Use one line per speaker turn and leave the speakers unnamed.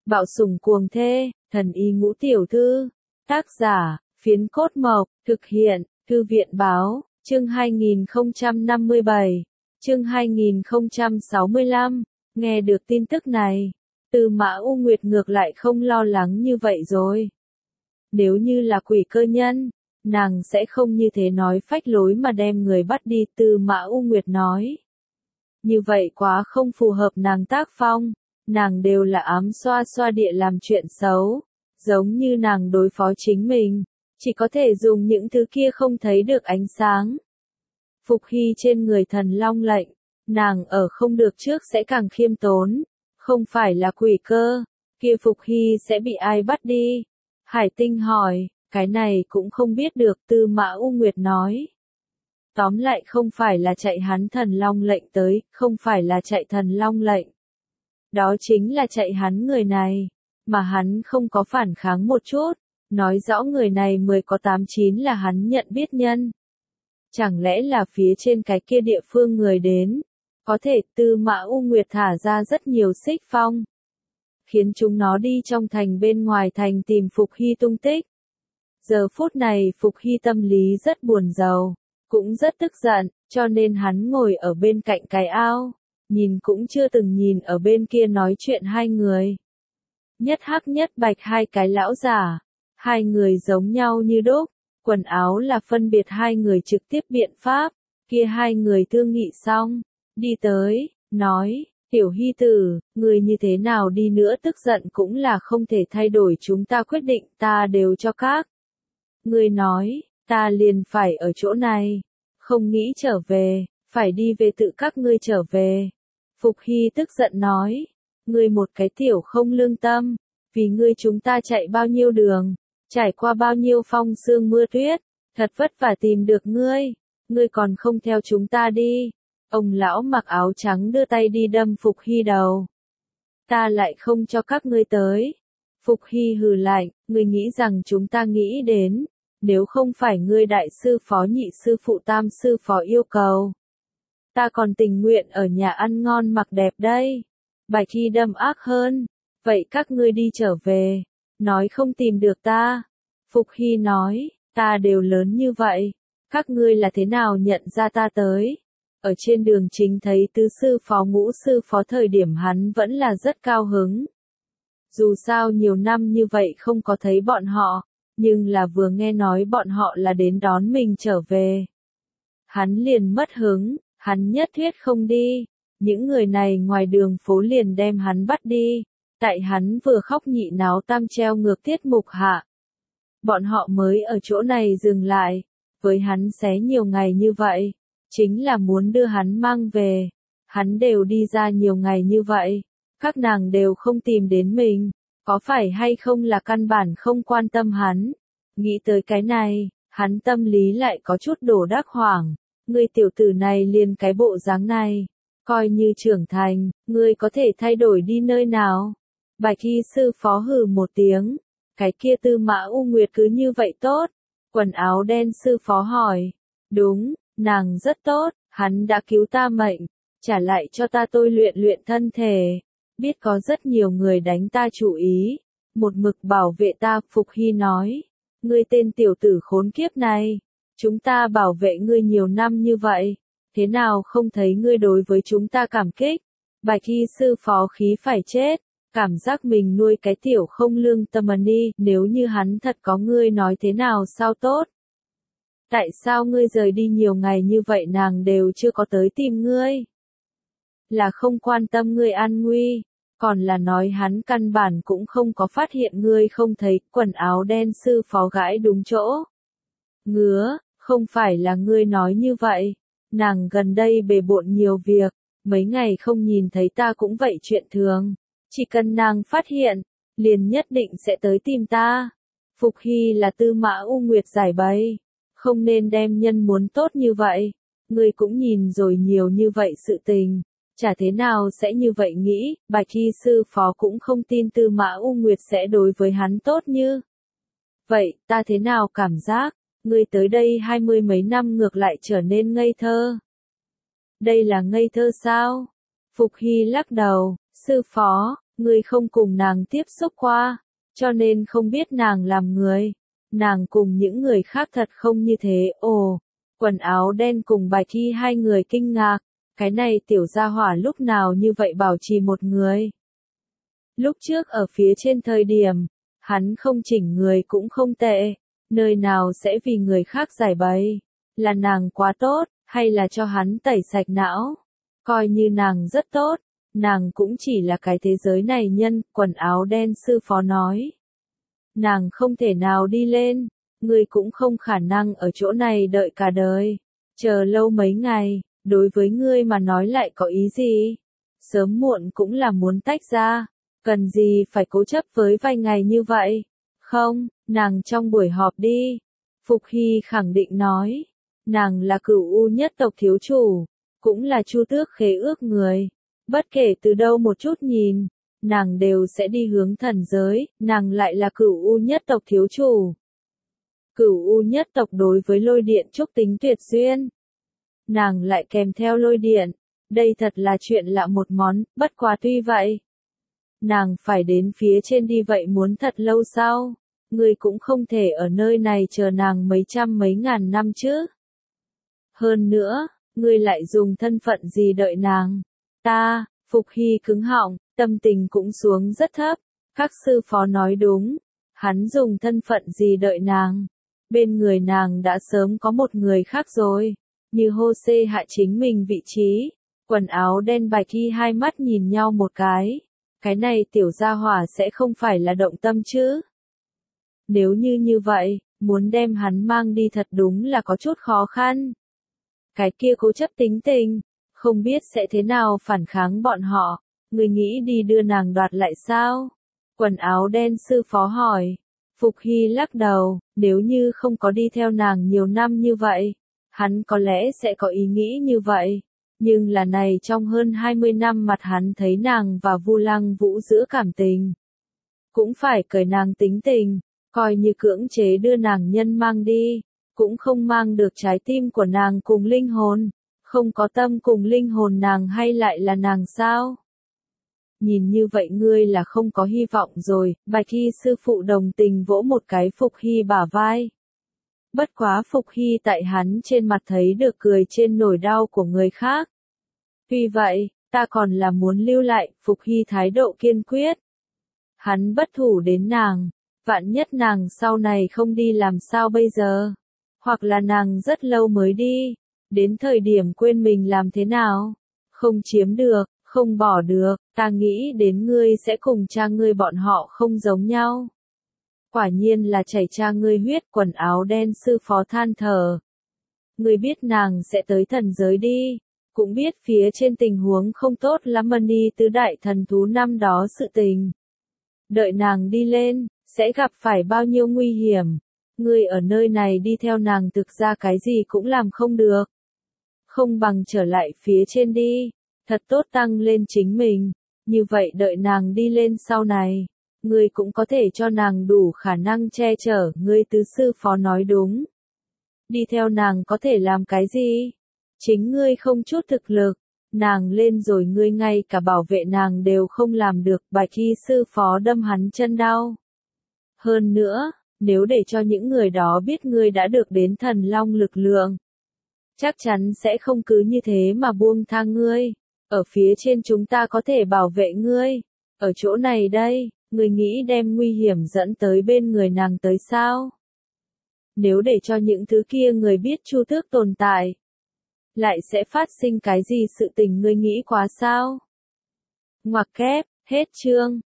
Bạo sủng cuồng thê, thần y ngũ tiểu thư. Tác giả, Phiến Cốt Mộc, thực hiện, Thư viện báo, chương 2057, chương 2065. Nghe được tin tức này, Tư Mã U Nguyệt ngược lại không lo lắng như vậy rồi. Nếu như là quỷ cơ nhân, nàng sẽ không như thế nói phách lối mà đem người bắt đi, Tư Mã U Nguyệt nói. Như vậy quá không phù hợp nàng tác phong, nàng đều là ám xoa xoa địa làm chuyện xấu, giống như nàng đối phó chính mình, chỉ có thể dùng những thứ kia không thấy được ánh sáng. Phục Hy trên người thần long lệnh, nàng ở không được trước sẽ càng khiêm tốn, không phải là quỷ cơ, kia Phục Hy sẽ bị ai bắt đi? Hải Tinh hỏi, cái này cũng không biết được, Tư Mã U Nguyệt nói. Tóm lại không phải là chạy hắn thần long lệnh tới, không phải là chạy thần long lệnh. Đó chính là chạy hắn người này, mà hắn không có phản kháng một chút, nói rõ người này 10 có 89 là hắn nhận biết nhân. Chẳng lẽ là phía trên cái kia địa phương người đến, có thể Tư Mã U Nguyệt thả ra rất nhiều xích phong, khiến chúng nó đi trong thành bên ngoài thành tìm Phục Hy tung tích. Giờ phút này Phục Hy tâm lý rất buồn rầu, cũng rất tức giận, cho nên hắn ngồi ở bên cạnh cái ao, nhìn cũng chưa từng nhìn ở bên kia nói chuyện hai người. Nhất hắc nhất bạch hai cái lão giả, hai người giống nhau như đúc, quần áo là phân biệt hai người trực tiếp biện pháp, kia hai người thương nghị xong, đi tới, nói, Tiểu Hy tử, người như thế nào đi nữa tức giận cũng là không thể thay đổi chúng ta quyết định, ta đều cho các. Người nói, ta liền phải ở chỗ này, không nghĩ trở về, phải đi về tự các ngươi trở về. Phục Hy tức giận nói, ngươi một cái tiểu không lương tâm, vì ngươi chúng ta chạy bao nhiêu đường, trải qua bao nhiêu phong sương mưa tuyết, thật vất vả tìm được ngươi còn không theo chúng ta đi. Ông lão mặc áo trắng đưa tay đi đâm Phục Hy đầu. Ta lại không cho các ngươi tới. Phục Hy hừ lạnh, ngươi nghĩ rằng chúng ta nghĩ đến, nếu không phải ngươi đại sư phó nhị sư phụ tam sư phó yêu cầu. Ta còn tình nguyện ở nhà ăn ngon mặc đẹp đây. Bạch Hy đâm ác hơn, vậy các ngươi đi trở về, nói không tìm được ta. Phục Hy nói, ta đều lớn như vậy, các ngươi là thế nào nhận ra ta tới? Ở trên đường chính thấy tứ sư phó ngũ sư phó thời điểm hắn vẫn là rất cao hứng. Dù sao nhiều năm như vậy không có thấy bọn họ, nhưng là vừa nghe nói bọn họ là đến đón mình trở về. Hắn liền mất hứng, hắn nhất thiết không đi. Những người này ngoài đường phố liền đem hắn bắt đi. Tại hắn vừa khóc nhị náo tam treo ngược tiết mục hạ. Bọn họ mới ở chỗ này dừng lại. Với hắn xé nhiều ngày như vậy, chính là muốn đưa hắn mang về. Hắn đều đi ra nhiều ngày như vậy, các nàng đều không tìm đến mình, có phải hay không là căn bản không quan tâm hắn. Nghĩ tới cái này, hắn tâm lý lại có chút đổ đắc hoảng. Ngươi tiểu tử này liền cái bộ dáng này, coi như trưởng thành, ngươi có thể thay đổi đi nơi nào? Bạch Hy sư phó hừ một tiếng, cái kia Tư Mã U Nguyệt cứ như vậy tốt? Quần áo đen sư phó hỏi, đúng, nàng rất tốt, hắn đã cứu ta mệnh, trả lại cho ta tôi luyện luyện thân thể, biết có rất nhiều người đánh ta chủ ý, một mực bảo vệ ta. Phục Hy nói, ngươi tên tiểu tử khốn kiếp này, chúng ta bảo vệ ngươi nhiều năm như vậy, thế nào không thấy ngươi đối với chúng ta cảm kích? Bạch Hy sư phó khí phải chết, cảm giác mình nuôi cái tiểu không lương tâm ni, nếu như hắn thật có ngươi nói thế nào sao tốt? Tại sao ngươi rời đi nhiều ngày như vậy nàng đều chưa có tới tìm ngươi? Là không quan tâm ngươi an nguy, còn là nói hắn căn bản cũng không có phát hiện ngươi không thấy. Quần áo đen sư phó gãi đúng chỗ. Ngứa, không phải là ngươi nói như vậy, nàng gần đây bề bộn nhiều việc, mấy ngày không nhìn thấy ta cũng vậy chuyện thường, chỉ cần nàng phát hiện, liền nhất định sẽ tới tìm ta. Phục Hy là Tư Mã U Nguyệt giải bày, không nên đem nhân muốn tốt như vậy, ngươi cũng nhìn rồi nhiều như vậy sự tình, chả thế nào sẽ như vậy nghĩ. Bạch Hy sư phó cũng không tin Tư Mã U Nguyệt sẽ đối với hắn tốt như vậy. Ta thế nào cảm giác ngươi tới đây 20 mấy năm ngược lại trở nên ngây thơ. Đây là ngây thơ sao? Phục Hy lắc đầu, sư phó, Ngươi không cùng nàng tiếp xúc qua, cho nên không biết nàng làm người. Nàng cùng những người khác thật không như thế. Ồ, quần áo đen cùng Bạch Y hai người kinh ngạc. Cái này tiểu gia hỏa lúc nào như vậy bảo trì một người. Lúc trước ở phía trên thời điểm, hắn không chỉnh người cũng không tệ. Nơi nào sẽ vì người khác giải bày. Là nàng quá tốt, hay là cho hắn tẩy sạch não. Coi như nàng rất tốt, nàng cũng chỉ là cái thế giới này nhân, quần áo đen sư phó nói. Nàng không thể nào đi lên, ngươi cũng không khả năng ở chỗ này đợi cả đời. Chờ lâu mấy ngày, đối với ngươi mà nói lại có ý gì? Sớm muộn cũng là muốn tách ra, cần gì phải cố chấp với vài ngày như vậy? Không, nàng trong buổi họp đi. Phục Hy khẳng định nói, nàng là Cửu U nhất tộc thiếu chủ, cũng là Chu Tước khế ước người. Bất kể từ đâu một chút nhìn, nàng đều sẽ đi hướng thần giới, nàng lại là Cửu U nhất tộc thiếu chủ. Cửu U nhất tộc đối với lôi điện trúc tính tuyệt duyên. Nàng lại kèm theo lôi điện, đây thật là chuyện lạ một món, bất quá tuy vậy. Nàng phải đến phía trên đi vậy muốn thật lâu sao? Ngươi cũng không thể ở nơi này chờ nàng mấy trăm mấy ngàn năm chứ. Hơn nữa, ngươi lại dùng thân phận gì đợi nàng? Ta, Phục Hy cứng họng, tâm tình cũng xuống rất thấp. Các sư phó nói đúng, hắn dùng thân phận gì đợi nàng? Bên người nàng đã sớm có một người khác rồi, như hô xê hạ chính mình vị trí. Quần áo đen Bạch Y hai mắt nhìn nhau một cái này tiểu gia hỏa sẽ không phải là động tâm chứ? Nếu như vậy, muốn đem hắn mang đi thật đúng là có chút khó khăn. Cái kia cố chấp tính tình, không biết sẽ thế nào phản kháng bọn họ, người nghĩ đi đưa nàng đoạt lại sao? Quần áo đen sư phó hỏi. Phục Hy lắc đầu, nếu như không có đi theo nàng nhiều năm như vậy, hắn có lẽ sẽ có ý nghĩ như vậy. Nhưng là này trong hơn 20 năm mặt hắn thấy nàng và Vu Lăng Vũ giữa cảm tình. Cũng phải cởi nàng tính tình, coi như cưỡng chế đưa nàng nhân mang đi, cũng không mang được trái tim của nàng cùng linh hồn, không có tâm cùng linh hồn nàng hay lại là nàng sao? Nhìn như vậy ngươi là không có hy vọng rồi, Bạch Y sư phụ đồng tình vỗ một cái Phục Hy bả vai. Bất quá Phục Hy tại hắn trên mặt thấy được cười trên nỗi đau của người khác. Vì vậy, ta còn là muốn lưu lại, Phục Hy thái độ kiên quyết. Hắn bất thủ đến nàng, vạn nhất nàng sau này không đi làm sao bây giờ? Hoặc là nàng rất lâu mới đi, đến thời điểm quên mình làm thế nào? Không chiếm được, không bỏ được, ta nghĩ đến ngươi sẽ cùng cha ngươi bọn họ không giống nhau. Quả nhiên là chảy cha ngươi huyết, quần áo đen sư phó than thở. Ngươi biết nàng sẽ tới thần giới đi, cũng biết phía trên tình huống không tốt lắm Mani tứ đại thần thú năm đó sự tình. Đợi nàng đi lên, sẽ gặp phải bao nhiêu nguy hiểm. Ngươi ở nơi này đi theo nàng thực ra cái gì cũng làm không được. Không bằng trở lại phía trên đi, thật tốt tăng lên chính mình. Như vậy đợi nàng đi lên sau này, ngươi cũng có thể cho nàng đủ khả năng che chở. Ngươi tứ sư phó nói đúng. Đi theo nàng có thể làm cái gì? Chính ngươi không chút thực lực, nàng lên rồi ngươi ngay cả bảo vệ nàng đều không làm được. Bạch Y sư phó đâm hắn chân đau. Hơn nữa, nếu để cho những người đó biết ngươi đã được đến thần long lực lượng, chắc chắn sẽ không cứ như thế mà buông tha ngươi. Ở phía trên chúng ta có thể bảo vệ ngươi. Ở chỗ này đây, ngươi nghĩ đem nguy hiểm dẫn tới bên người nàng tới sao? Nếu để cho những thứ kia người biết Chu Tước tồn tại, lại sẽ phát sinh cái gì sự tình ngươi nghĩ quá sao? Ngoặc kép, hết chương.